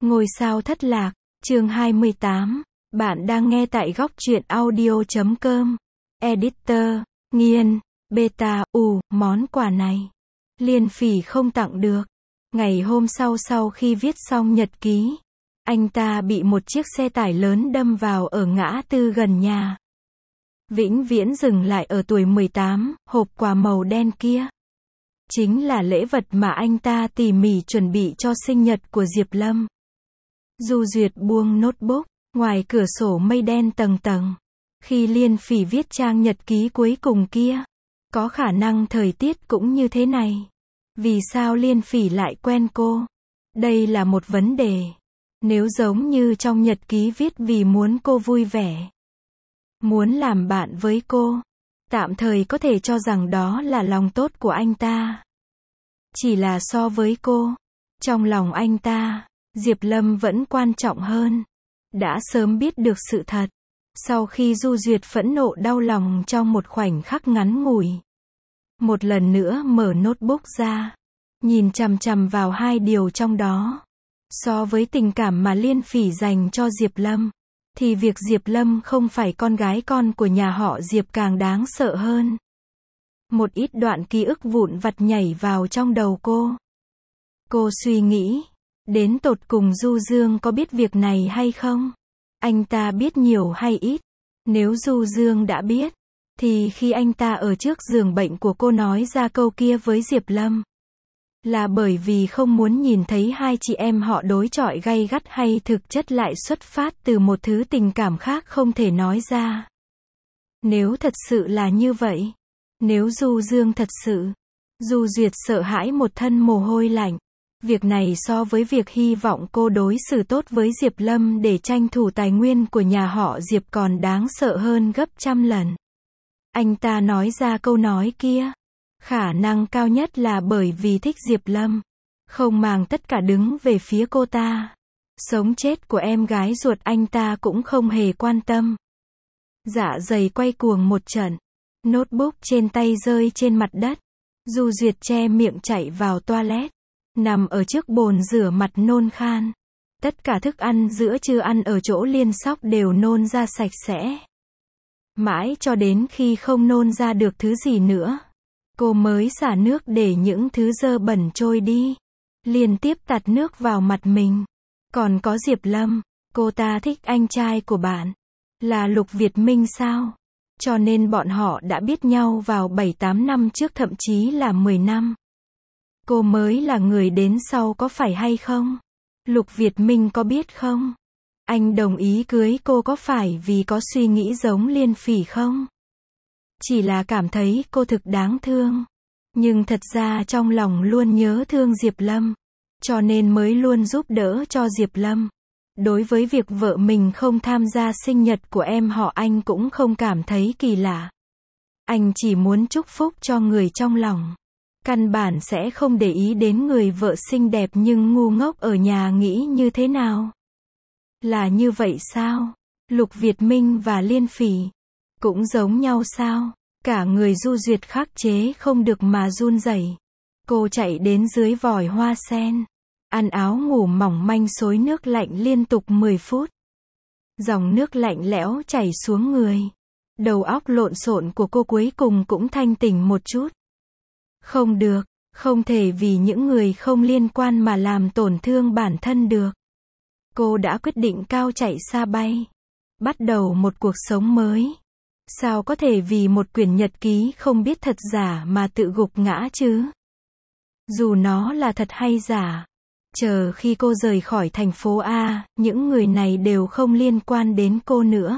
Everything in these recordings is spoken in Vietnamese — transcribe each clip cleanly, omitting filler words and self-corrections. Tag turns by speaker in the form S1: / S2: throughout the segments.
S1: Ngôi sao thất lạc, chương 28. Bạn đang nghe tại góc truyện audio.com. Editor, Nghiên, Beta, món quà này. Liên Phỉ không tặng được. Ngày hôm sau khi viết xong nhật ký, anh ta bị một chiếc xe tải lớn đâm vào ở ngã tư gần nhà. Vĩnh viễn dừng lại ở tuổi 18, hộp quà màu đen kia. Chính là lễ vật mà anh ta tỉ mỉ chuẩn bị cho sinh nhật của Diệp Lâm. Du Duyệt buông notebook, ngoài cửa sổ mây đen tầng tầng. Khi Liên Phỉ viết trang nhật ký cuối cùng kia, có khả năng thời tiết cũng như thế này. Vì sao Liên Phỉ lại quen cô? Đây là một vấn đề. Nếu giống như trong nhật ký viết vì muốn cô vui vẻ, muốn làm bạn với cô, tạm thời có thể cho rằng đó là lòng tốt của anh ta. Chỉ là so với cô, trong lòng anh ta, Diệp Lâm vẫn quan trọng hơn. Đã sớm biết được sự thật. Sau khi Du Duyệt phẫn nộ đau lòng trong một khoảnh khắc ngắn ngủi, một lần nữa mở notebook ra, nhìn chằm chằm vào hai điều trong đó. So với tình cảm mà Liên Phỉ dành cho Diệp Lâm, thì việc Diệp Lâm không phải con gái con của nhà họ Diệp càng đáng sợ hơn. Một ít đoạn ký ức vụn vặt nhảy vào trong đầu cô. Cô suy nghĩ, đến tột cùng Du Dương có biết việc này hay không? Anh ta biết nhiều hay ít? Nếu Du Dương đã biết, thì khi anh ta ở trước giường bệnh của cô nói ra câu kia với Diệp Lâm, là bởi vì không muốn nhìn thấy hai chị em họ đối chọi gay gắt, hay thực chất lại xuất phát từ một thứ tình cảm khác không thể nói ra? Nếu thật sự là như vậy, nếu Du Dương thật sự, Du Duyệt sợ hãi một thân mồ hôi lạnh. Việc này so với việc hy vọng cô đối xử tốt với Diệp Lâm để tranh thủ tài nguyên của nhà họ Diệp còn đáng sợ hơn gấp trăm lần. Anh ta nói ra câu nói kia, khả năng cao nhất là bởi vì thích Diệp Lâm, không màng tất cả đứng về phía cô ta. Sống chết của em gái ruột anh ta cũng không hề quan tâm. Dạ dày quay cuồng một trận, notebook trên tay rơi trên mặt đất. Du Duyệt che miệng chạy vào toilet, nằm ở trước bồn rửa mặt nôn khan. Tất cả thức ăn giữa trưa ăn ở chỗ Liên Sóc đều nôn ra sạch sẽ. Mãi cho đến khi không nôn ra được thứ gì nữa, cô mới xả nước để những thứ dơ bẩn trôi đi. Liên tiếp tạt nước vào mặt mình. Còn có Diệp Lâm, cô ta thích anh trai của bạn, là Lục Việt Minh sao? Cho nên bọn họ đã biết nhau vào 7-8 năm trước, thậm chí là 10 năm. Cô mới là người đến sau có phải hay không? Lục Việt Minh có biết không? Anh đồng ý cưới cô có phải vì có suy nghĩ giống Liên Phỉ không? Chỉ là cảm thấy cô thực đáng thương. Nhưng thật ra trong lòng luôn nhớ thương Diệp Lâm, cho nên mới luôn giúp đỡ cho Diệp Lâm. Đối với việc vợ mình không tham gia sinh nhật của em họ, anh cũng không cảm thấy kỳ lạ. Anh chỉ muốn chúc phúc cho người trong lòng. Căn bản sẽ không để ý đến người vợ xinh đẹp nhưng ngu ngốc ở nhà nghĩ như thế nào. Là như vậy sao? Lục Việt Minh và Liên Phỉ cũng giống nhau sao? Cả người Du Duyệt khắc chế không được mà run rẩy. Cô chạy đến dưới vòi hoa sen, ăn áo ngủ mỏng manh xối nước lạnh liên tục 10 phút. Dòng nước lạnh lẽo chảy xuống người. Đầu óc lộn xộn của cô cuối cùng cũng thanh tỉnh một chút. Không được, không thể vì những người không liên quan mà làm tổn thương bản thân được. Cô đã quyết định cao chạy xa bay, bắt đầu một cuộc sống mới. Sao có thể vì một quyển nhật ký không biết thật giả mà tự gục ngã chứ? Dù nó là thật hay giả, chờ khi cô rời khỏi thành phố A, những người này đều không liên quan đến cô nữa.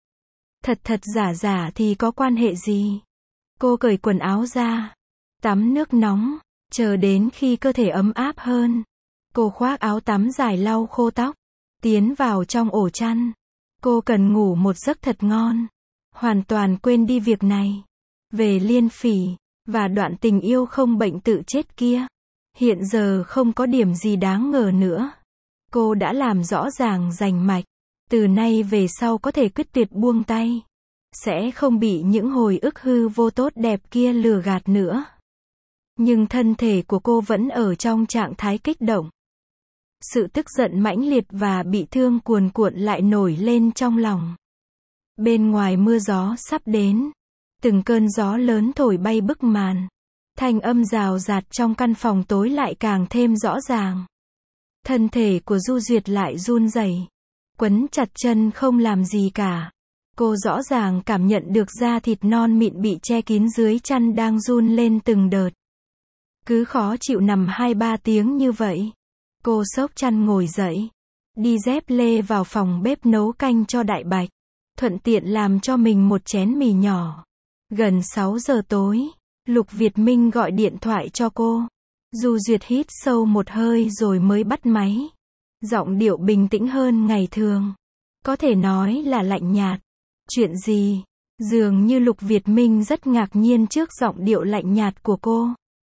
S1: Thật giả thì có quan hệ gì? Cô cởi quần áo ra, tắm nước nóng, chờ đến khi cơ thể ấm áp hơn, cô khoác áo tắm dài lau khô tóc, tiến vào trong ổ chăn. Cô cần ngủ một giấc thật ngon, hoàn toàn quên đi việc này, về Liên Phỉ, và đoạn tình yêu không bệnh tự chết kia. Hiện giờ không có điểm gì đáng ngờ nữa. Cô đã làm rõ ràng rành mạch, từ nay về sau có thể quyết tuyệt buông tay, sẽ không bị những hồi ức hư vô tốt đẹp kia lừa gạt nữa. Nhưng thân thể của cô vẫn ở trong trạng thái kích động. Sự tức giận mãnh liệt và bị thương cuồn cuộn lại nổi lên trong lòng. Bên ngoài mưa gió sắp đến. Từng cơn gió lớn thổi bay bức màn. Thanh âm rào rạt trong căn phòng tối lại càng thêm rõ ràng. Thân thể của Du Duyệt lại run rẩy, quấn chặt chân không làm gì cả. Cô rõ ràng cảm nhận được da thịt non mịn bị che kín dưới chăn đang run lên từng đợt. Cứ khó chịu nằm 2-3 tiếng như vậy. Cô xốc chăn ngồi dậy, đi dép lê vào phòng bếp nấu canh cho Đại Bạch, thuận tiện làm cho mình một chén mì nhỏ. Gần 6 giờ tối, Lục Việt Minh gọi điện thoại cho cô. Du Duyệt hít sâu một hơi rồi mới bắt máy. Giọng điệu bình tĩnh hơn ngày thường. Có thể nói là lạnh nhạt. Chuyện gì? Dường như Lục Việt Minh rất ngạc nhiên trước giọng điệu lạnh nhạt của cô.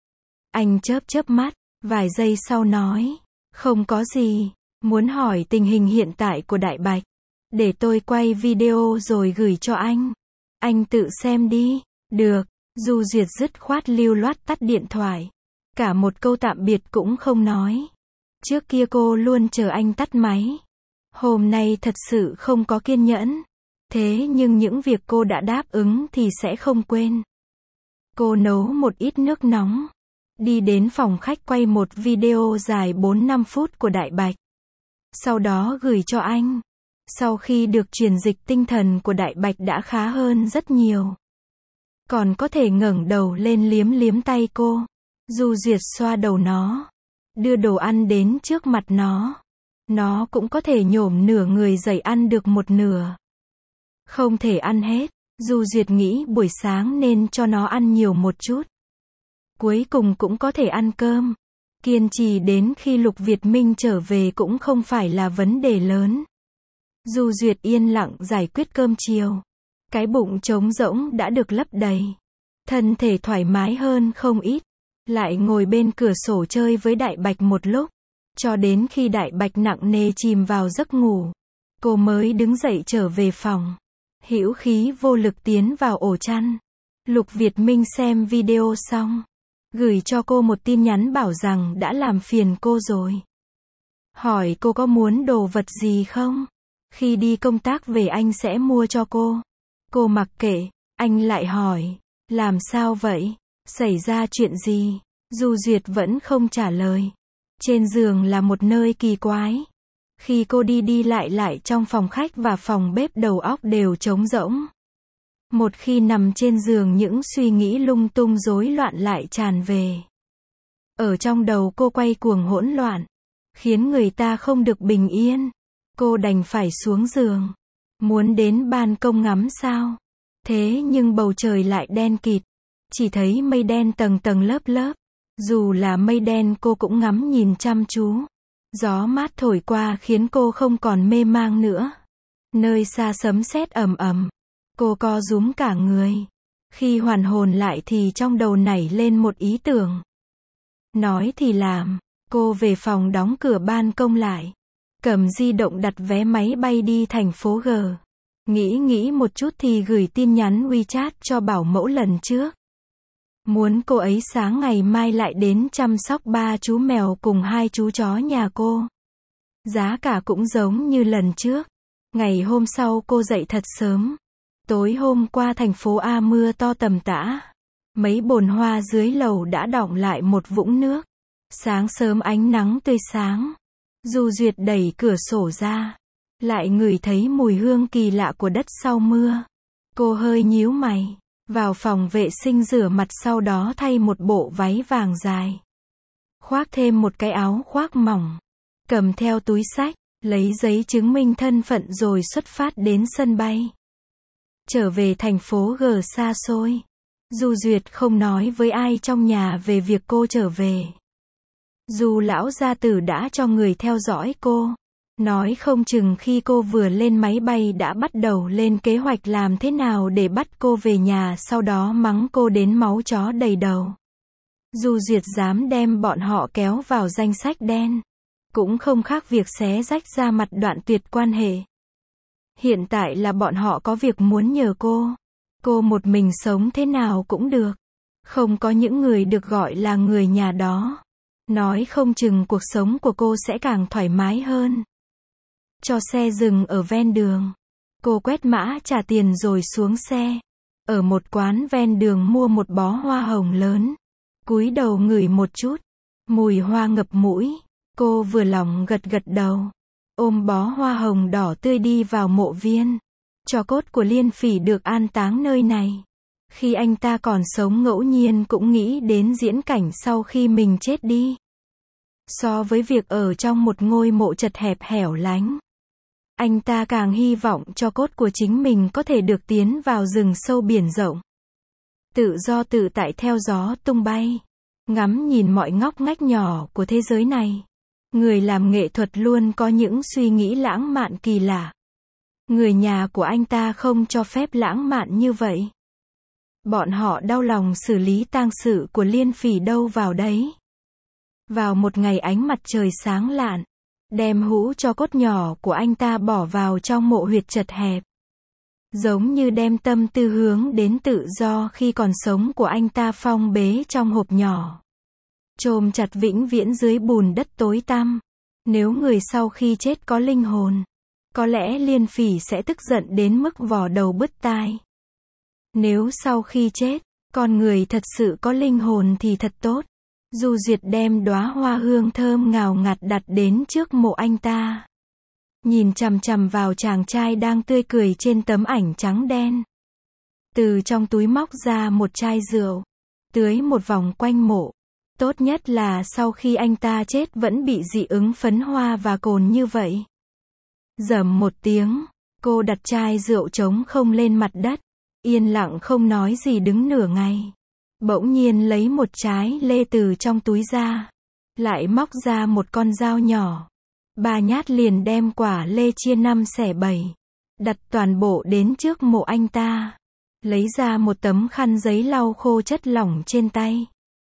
S1: Anh chớp chớp mắt, vài giây sau nói. Không có gì, muốn hỏi tình hình hiện tại của Đại Bạch. Để tôi quay video rồi gửi cho anh. Anh tự xem đi. Được. Du Duyệt dứt khoát lưu loát tắt điện thoại. Cả một câu tạm biệt cũng không nói. Trước kia cô luôn chờ anh tắt máy. Hôm nay thật sự không có kiên nhẫn. Thế nhưng những việc cô đã đáp ứng thì sẽ không quên. Cô nấu một ít nước nóng. Đi đến phòng khách quay một video dài 4-5 phút của Đại Bạch. Sau đó gửi cho anh. Sau khi được truyền dịch tinh thần của Đại Bạch đã khá hơn rất nhiều. Còn có thể ngẩng đầu lên liếm liếm tay cô. Du Duyệt xoa đầu nó. Đưa đồ ăn đến trước mặt nó. Nó cũng có thể nhổm nửa người dậy ăn được một nửa. Không thể ăn hết. Du Duyệt nghĩ buổi sáng nên cho nó ăn nhiều một chút. Cuối cùng cũng có thể ăn cơm. Kiên trì đến khi Lục Việt Minh trở về cũng không phải là vấn đề lớn. Du Duyệt yên lặng giải quyết cơm chiều. Cái bụng trống rỗng đã được lấp đầy. Thân thể thoải mái hơn không ít. Lại ngồi bên cửa sổ chơi với Đại Bạch một lúc. Cho đến khi Đại Bạch nặng nề chìm vào giấc ngủ. Cô mới đứng dậy trở về phòng. Hữu khí vô lực tiến vào ổ chăn. Lục Việt Minh xem video xong. Gửi cho cô một tin nhắn bảo rằng đã làm phiền cô rồi. Hỏi cô có muốn đồ vật gì không? Khi đi công tác về anh sẽ mua cho cô. Cô mặc kệ. Anh lại hỏi. Làm sao vậy? Xảy ra chuyện gì? Du Duyệt vẫn không trả lời. Trên giường là một nơi kỳ quái. Khi cô đi lại trong phòng khách và phòng bếp đầu óc đều trống rỗng. Một khi nằm trên giường những suy nghĩ lung tung rối loạn lại tràn về. Ở trong đầu cô quay cuồng hỗn loạn. Khiến người ta không được bình yên. Cô đành phải xuống giường. Muốn đến ban công ngắm sao? Thế nhưng bầu trời lại đen kịt. Chỉ thấy mây đen tầng tầng lớp lớp. Dù là mây đen cô cũng ngắm nhìn chăm chú. Gió mát thổi qua khiến cô không còn mê mang nữa. Nơi xa sấm sét ầm ầm. Cô co rúm cả người. Khi hoàn hồn lại thì trong đầu nảy lên một ý tưởng. Nói thì làm. Cô về phòng đóng cửa ban công lại. Cầm di động đặt vé máy bay đi thành phố G. Nghĩ một chút thì gửi tin nhắn WeChat cho bảo mẫu lần trước. Muốn cô ấy sáng ngày mai lại đến chăm sóc 3 chú mèo cùng 2 chú chó nhà cô. Giá cả cũng giống như lần trước. Ngày hôm sau cô dậy thật sớm. Tối hôm qua thành phố A mưa to tầm tã. Mấy bồn hoa dưới lầu đã đọng lại một vũng nước. Sáng sớm ánh nắng tươi sáng. Du Duyệt đẩy cửa sổ ra. Lại ngửi thấy mùi hương kỳ lạ của đất sau mưa. Cô hơi nhíu mày. Vào phòng vệ sinh rửa mặt sau đó thay một bộ váy vàng dài. Khoác thêm một cái áo khoác mỏng. Cầm theo túi xách, lấy giấy chứng minh thân phận rồi xuất phát đến sân bay. Trở về thành phố G xa xôi. Du Duyệt không nói với ai trong nhà về việc cô trở về. Dù lão gia tử đã cho người theo dõi cô. Nói không chừng khi cô vừa lên máy bay đã bắt đầu lên kế hoạch làm thế nào để bắt cô về nhà sau đó mắng cô đến máu chó đầy đầu. Du Duyệt dám đem bọn họ kéo vào danh sách đen. Cũng không khác việc xé rách ra mặt đoạn tuyệt quan hệ. Hiện tại là bọn họ có việc muốn nhờ cô. Cô một mình sống thế nào cũng được. Không có những người được gọi là người nhà đó. Nói không chừng cuộc sống của cô sẽ càng thoải mái hơn. Cho xe dừng ở ven đường. Cô quét mã trả tiền rồi xuống xe. Ở một quán ven đường mua một bó hoa hồng lớn. Cúi đầu ngửi một chút. Mùi hoa ngập mũi. Cô vừa lòng gật gật đầu. Ôm bó hoa hồng đỏ tươi đi vào mộ viên. Tro cốt của Liên Phỉ được an táng nơi này. Khi anh ta còn sống ngẫu nhiên cũng nghĩ đến diễn cảnh sau khi mình chết đi. So với việc ở trong một ngôi mộ chật hẹp hẻo lánh, anh ta càng hy vọng tro cốt của chính mình có thể được tiến vào rừng sâu biển rộng. Tự do tự tại theo gió tung bay. Ngắm nhìn mọi ngóc ngách nhỏ của thế giới này. Người làm nghệ thuật luôn có những suy nghĩ lãng mạn kỳ lạ. Người nhà của anh ta không cho phép lãng mạn như vậy. Bọn họ đau lòng xử lý tang sự của Liên Phỉ đâu vào đấy. Vào một ngày ánh mặt trời sáng lạn, đem hũ tro cốt nhỏ của anh ta bỏ vào trong mộ huyệt chật hẹp. Giống như đem tâm tư hướng đến tự do khi còn sống của anh ta phong bế trong hộp nhỏ. Chôn chặt vĩnh viễn dưới bùn đất tối tăm. Nếu người sau khi chết có linh hồn, có lẽ Liên Phỉ sẽ tức giận đến mức vò đầu bứt tai. Nếu sau khi chết, con người thật sự có linh hồn thì thật tốt. Du Duyệt đem đóa hoa hương thơm ngào ngạt đặt đến trước mộ anh ta. Nhìn chằm chằm vào chàng trai đang tươi cười trên tấm ảnh trắng đen. Từ trong túi móc ra một chai rượu. Tưới một vòng quanh mộ. Tốt nhất là sau khi anh ta chết vẫn bị dị ứng phấn hoa và cồn như vậy. Rầm một tiếng, cô đặt chai rượu trống không lên mặt đất. Yên lặng không nói gì đứng nửa ngày. Bỗng nhiên lấy một trái lê từ trong túi ra. Lại móc ra một con dao nhỏ. 3 nhát liền đem quả lê chia 5 xẻ 7. Đặt toàn bộ đến trước mộ anh ta. Lấy ra một tấm khăn giấy lau khô chất lỏng trên tay.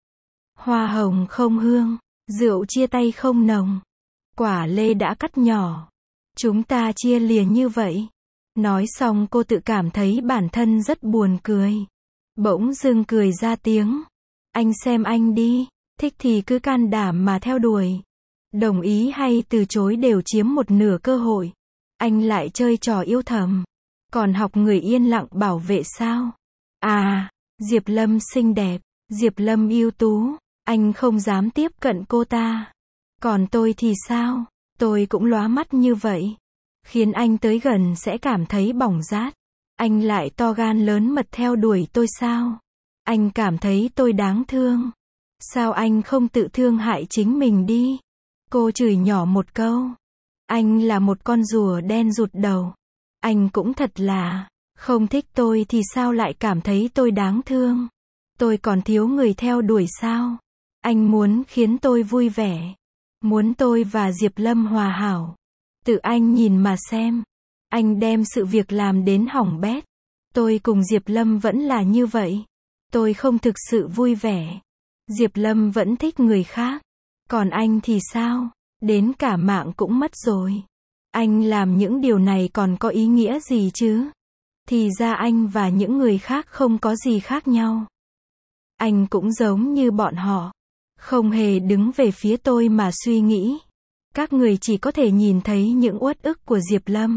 S1: Hoa hồng không hương, rượu chia tay không nồng. Quả lê đã cắt nhỏ. Chúng ta chia lìa như vậy. Nói xong cô tự cảm thấy bản thân rất buồn cười. Bỗng dưng cười ra tiếng. Anh xem anh đi, thích thì cứ can đảm mà theo đuổi. Đồng ý hay từ chối đều chiếm một nửa cơ hội. Anh lại chơi trò yêu thầm. Còn học người yên lặng bảo vệ sao? À, Diệp Lâm xinh đẹp, Diệp Lâm ưu tú. Anh không dám tiếp cận cô ta. Còn tôi thì sao? Tôi cũng lóa mắt như vậy. Khiến anh tới gần sẽ cảm thấy bỏng rát. Anh lại to gan lớn mật theo đuổi tôi sao? Anh cảm thấy tôi đáng thương. Sao anh không tự thương hại chính mình đi? Cô chửi nhỏ một câu. Anh là một con rùa đen rụt đầu. Anh cũng thật là, không thích tôi thì sao lại cảm thấy tôi đáng thương? Tôi còn thiếu người theo đuổi sao? Anh muốn khiến tôi vui vẻ. Muốn tôi và Diệp Lâm hòa hảo. Tự anh nhìn mà xem. Anh đem sự việc làm đến hỏng bét. Tôi cùng Diệp Lâm vẫn là như vậy. Tôi không thực sự vui vẻ. Diệp Lâm vẫn thích người khác. Còn anh thì sao? Đến cả mạng cũng mất rồi. Anh làm những điều này còn có ý nghĩa gì chứ? Thì ra anh và những người khác không có gì khác nhau. Anh cũng giống như bọn họ. Không hề đứng về phía tôi mà suy nghĩ. Các người chỉ có thể nhìn thấy những uất ức của Diệp Lâm.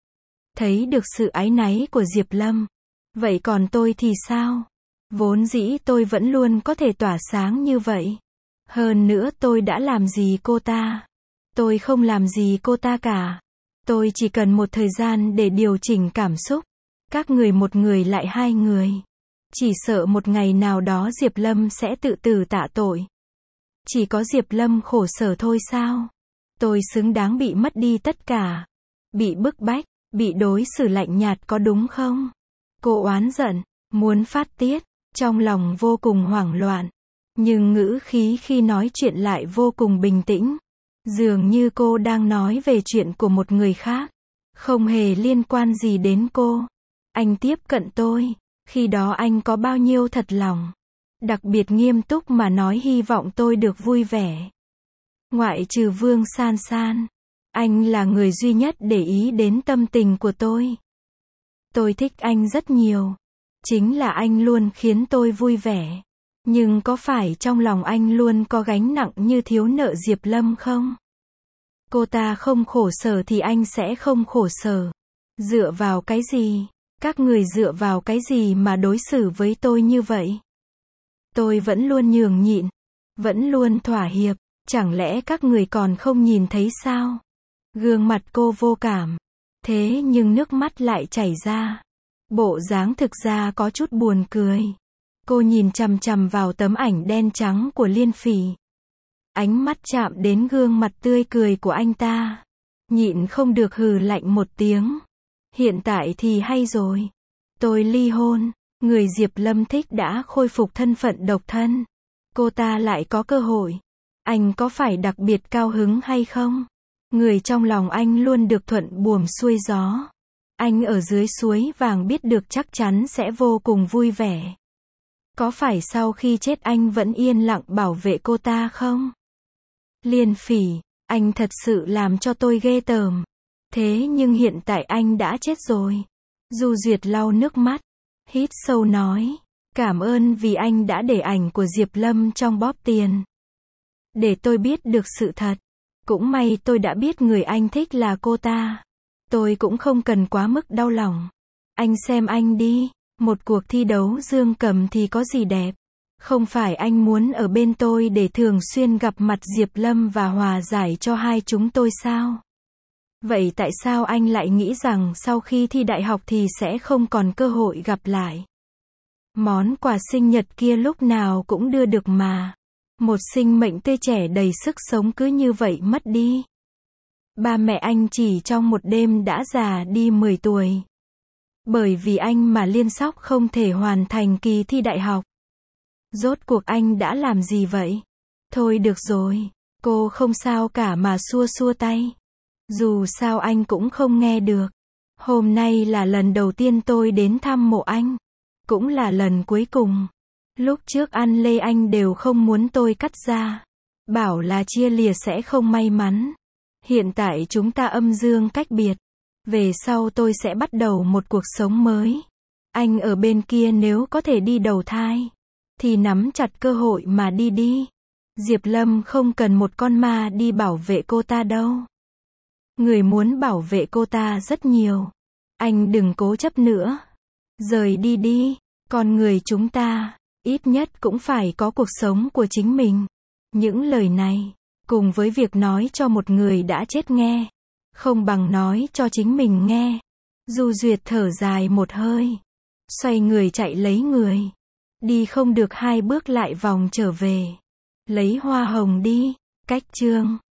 S1: Thấy được sự áy náy của Diệp Lâm. Vậy còn tôi thì sao? Vốn dĩ tôi vẫn luôn có thể tỏa sáng như vậy. Hơn nữa tôi đã làm gì cô ta? Tôi không làm gì cô ta cả. Tôi chỉ cần một thời gian để điều chỉnh cảm xúc. Các người một người lại hai người. Chỉ sợ một ngày nào đó Diệp Lâm sẽ tự tử tạ tội. Chỉ có Diệp Lâm khổ sở thôi sao? Tôi xứng đáng bị mất đi tất cả. Bị bức bách, bị đối xử lạnh nhạt có đúng không? Cô oán giận, muốn phát tiết, trong lòng vô cùng hoảng loạn. Nhưng ngữ khí khi nói chuyện lại vô cùng bình tĩnh. Dường như cô đang nói về chuyện của một người khác. Không hề liên quan gì đến cô. Anh tiếp cận tôi. Khi đó anh có bao nhiêu thật lòng. Đặc biệt nghiêm túc mà nói hy vọng tôi được vui vẻ. Ngoại trừ Vương San San. Anh là người duy nhất để ý đến tâm tình của tôi. Tôi thích anh rất nhiều. Chính là anh luôn khiến tôi vui vẻ. Nhưng có phải trong lòng anh luôn có gánh nặng như thiếu nợ Diệp Lâm không? Cô ta không khổ sở thì anh sẽ không khổ sở. Dựa vào cái gì? Các người dựa vào cái gì mà đối xử với tôi như vậy? Tôi vẫn luôn nhường nhịn, vẫn luôn thỏa hiệp, chẳng lẽ các người còn không nhìn thấy sao? Gương mặt cô vô cảm, thế nhưng nước mắt lại chảy ra. Bộ dáng thực ra có chút buồn cười. Cô nhìn chằm chằm vào tấm ảnh đen trắng của Liên Phỉ. Ánh mắt chạm đến gương mặt tươi cười của anh ta. Nhịn không được hừ lạnh một tiếng. Hiện tại thì hay rồi. Tôi ly hôn, người Diệp Lâm thích đã khôi phục thân phận độc thân. Cô ta lại có cơ hội. Anh có phải đặc biệt cao hứng hay không? Người trong lòng anh luôn được thuận buồm xuôi gió. Anh ở dưới suối vàng biết được chắc chắn sẽ vô cùng vui vẻ. Có phải sau khi chết anh vẫn yên lặng bảo vệ cô ta không? Liên Phỉ, anh thật sự làm cho tôi ghê tởm. Thế nhưng hiện tại anh đã chết rồi. Du Duyệt lau nước mắt, hít sâu nói, cảm ơn vì anh đã để ảnh của Diệp Lâm trong bóp tiền. Để tôi biết được sự thật. Cũng may tôi đã biết người anh thích là cô ta. Tôi cũng không cần quá mức đau lòng. Anh xem anh đi, một cuộc thi đấu dương cầm thì có gì đẹp. Không phải anh muốn ở bên tôi để thường xuyên gặp mặt Diệp Lâm và hòa giải cho hai chúng tôi sao? Vậy tại sao anh lại nghĩ rằng sau khi thi đại học thì sẽ không còn cơ hội gặp lại? Món quà sinh nhật kia lúc nào cũng đưa được mà. Một sinh mệnh tươi trẻ đầy sức sống cứ như vậy mất đi. Ba mẹ anh chỉ trong một đêm đã già đi 10 tuổi. Bởi vì anh mà Liên Sóc không thể hoàn thành kỳ thi đại học. Rốt cuộc anh đã làm gì vậy? Thôi được rồi, cô không sao cả mà xua xua tay. Dù sao anh cũng không nghe được. Hôm nay là lần đầu tiên tôi đến thăm mộ anh. Cũng là lần cuối cùng. Lúc trước ăn lê anh đều không muốn tôi cắt ra. Bảo là chia lìa sẽ không may mắn. Hiện tại chúng ta âm dương cách biệt. Về sau tôi sẽ bắt đầu một cuộc sống mới. Anh ở bên kia nếu có thể đi đầu thai. Thì nắm chặt cơ hội mà đi đi. Diệp Lâm không cần một con ma đi bảo vệ cô ta đâu. Người muốn bảo vệ cô ta rất nhiều. Anh đừng cố chấp nữa. Rời đi đi. Con người chúng ta, ít nhất cũng phải có cuộc sống của chính mình. Những lời này, cùng với việc nói cho một người đã chết nghe, không bằng nói cho chính mình nghe. Du Duyệt thở dài một hơi. Xoay người chạy lấy người. Đi không được 2 bước lại vòng trở về. Lấy hoa hồng đi. Cách chương